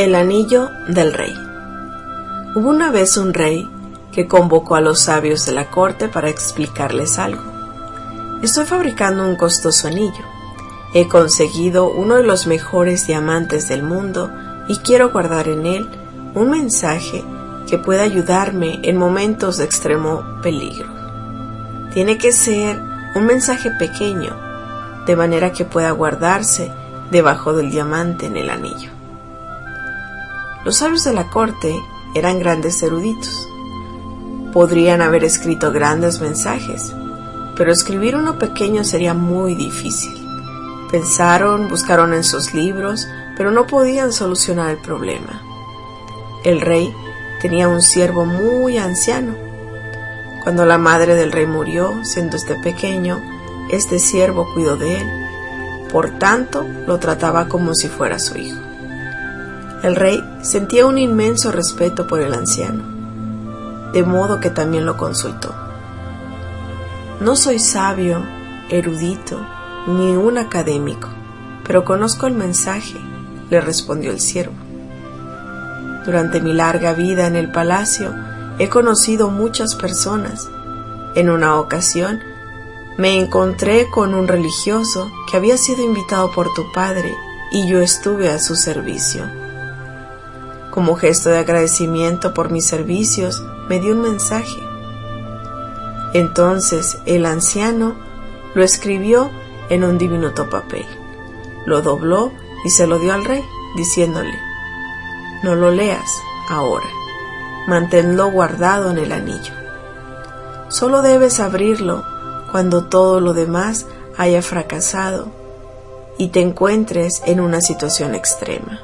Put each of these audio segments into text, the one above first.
El anillo del rey. Hubo una vez un rey que convocó a los sabios de la corte para explicarles algo. Estoy fabricando un costoso anillo. He conseguido uno de los mejores diamantes del mundo y quiero guardar en él un mensaje que pueda ayudarme en momentos de extremo peligro. Tiene que ser un mensaje pequeño, de manera que pueda guardarse debajo del diamante en el anillo. Los sabios de la corte eran grandes eruditos. Podrían haber escrito grandes mensajes, pero escribir uno pequeño sería muy difícil. Pensaron, buscaron en sus libros, pero no podían solucionar el problema. El rey tenía un siervo muy anciano. Cuando la madre del rey murió, siendo este pequeño, este siervo cuidó de él. Por tanto, lo trataba como si fuera su hijo. El rey sentía un inmenso respeto por el anciano, de modo que también lo consultó. No soy sabio, erudito, ni un académico, pero conozco el mensaje, le respondió el siervo. Durante mi larga vida en el palacio, he conocido muchas personas. En una ocasión, me encontré con un religioso que había sido invitado por tu padre y yo estuve a su servicio. Como gesto de agradecimiento por mis servicios, me dio un mensaje. Entonces el anciano lo escribió en un diminuto papel, lo dobló y se lo dio al rey, diciéndole: no lo leas ahora, manténlo guardado en el anillo. Solo debes abrirlo cuando todo lo demás haya fracasado y te encuentres en una situación extrema.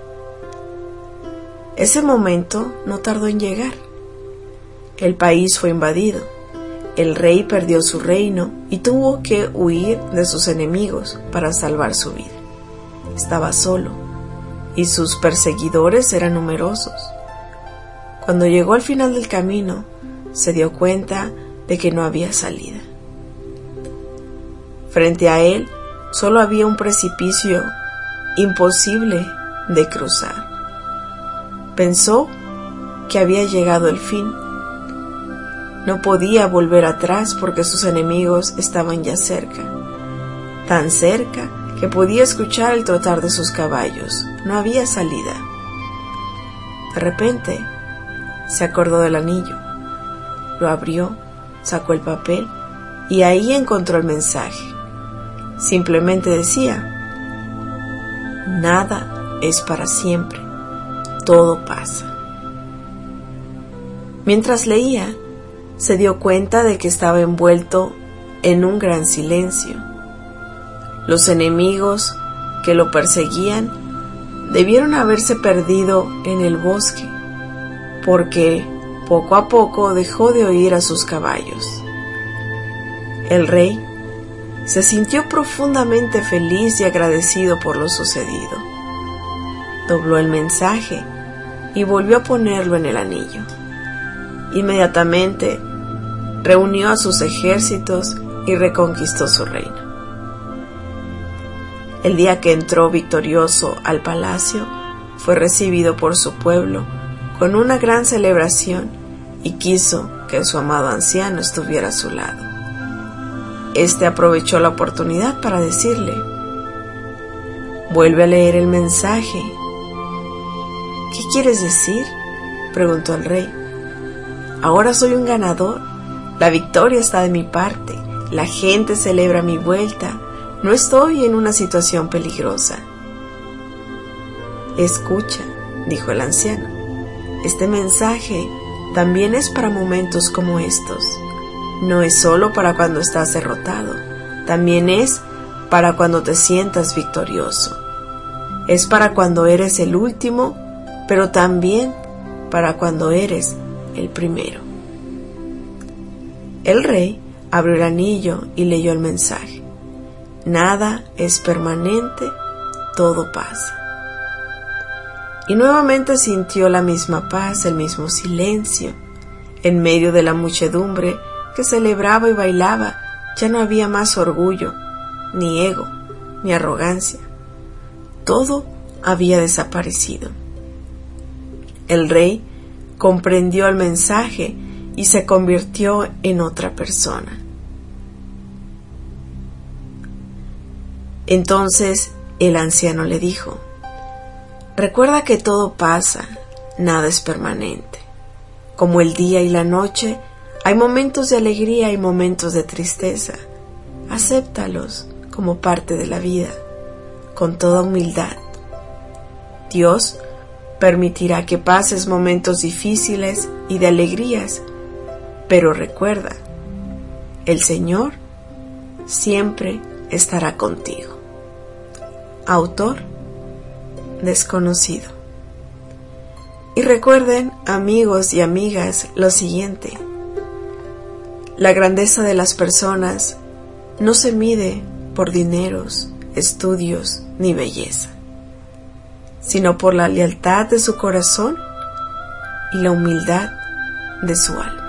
Ese momento no tardó en llegar. El país fue invadido. El rey perdió su reino y tuvo que huir de sus enemigos para salvar su vida. Estaba solo y sus perseguidores eran numerosos. Cuando llegó al final del camino, se dio cuenta de que no había salida. Frente a él solo había un precipicio imposible de cruzar. Pensó que había llegado el fin. No podía volver atrás porque sus enemigos estaban ya cerca, tan cerca que podía escuchar el trotar de sus caballos. No había salida. De repente, se acordó del anillo. Lo abrió, sacó el papel y ahí encontró el mensaje. Simplemente decía: nada es para siempre, todo pasa. Mientras leía, se dio cuenta de que estaba envuelto en un gran silencio. Los enemigos que lo perseguían debieron haberse perdido en el bosque, porque poco a poco dejó de oír a sus caballos. El rey se sintió profundamente feliz y agradecido por lo sucedido. Dobló el mensaje y volvió a ponerlo en el anillo. Inmediatamente reunió a sus ejércitos y reconquistó su reino. El día que entró victorioso al palacio, fue recibido por su pueblo con una gran celebración y quiso que su amado anciano estuviera a su lado. Este aprovechó la oportunidad para decirle: vuelve a leer el mensaje. ¿Qué quieres decir?, preguntó el rey. Ahora soy un ganador. La victoria está de mi parte. La gente celebra mi vuelta. No estoy en una situación peligrosa. Escucha, dijo el anciano. Este mensaje también es para momentos como estos. No es solo para cuando estás derrotado. También es para cuando te sientas victorioso. Es para cuando eres el último, pero también para cuando eres el primero. El rey abrió el anillo y leyó el mensaje. Nada es permanente, todo pasa. Y nuevamente sintió la misma paz, el mismo silencio. En medio de la muchedumbre que celebraba y bailaba, ya no había más orgullo, ni ego, ni arrogancia. Todo había desaparecido. El rey comprendió el mensaje y se convirtió en otra persona. Entonces el anciano le dijo: recuerda que todo pasa, nada es permanente. Como el día y la noche, hay momentos de alegría y momentos de tristeza. Acéptalos como parte de la vida, con toda humildad. Dios permitirá que pases momentos difíciles y de alegrías, pero recuerda, el Señor siempre estará contigo. Autor desconocido. Y recuerden, amigos y amigas, lo siguiente: la grandeza de las personas no se mide por dineros, estudios ni belleza, sino por la lealtad de su corazón y la humildad de su alma.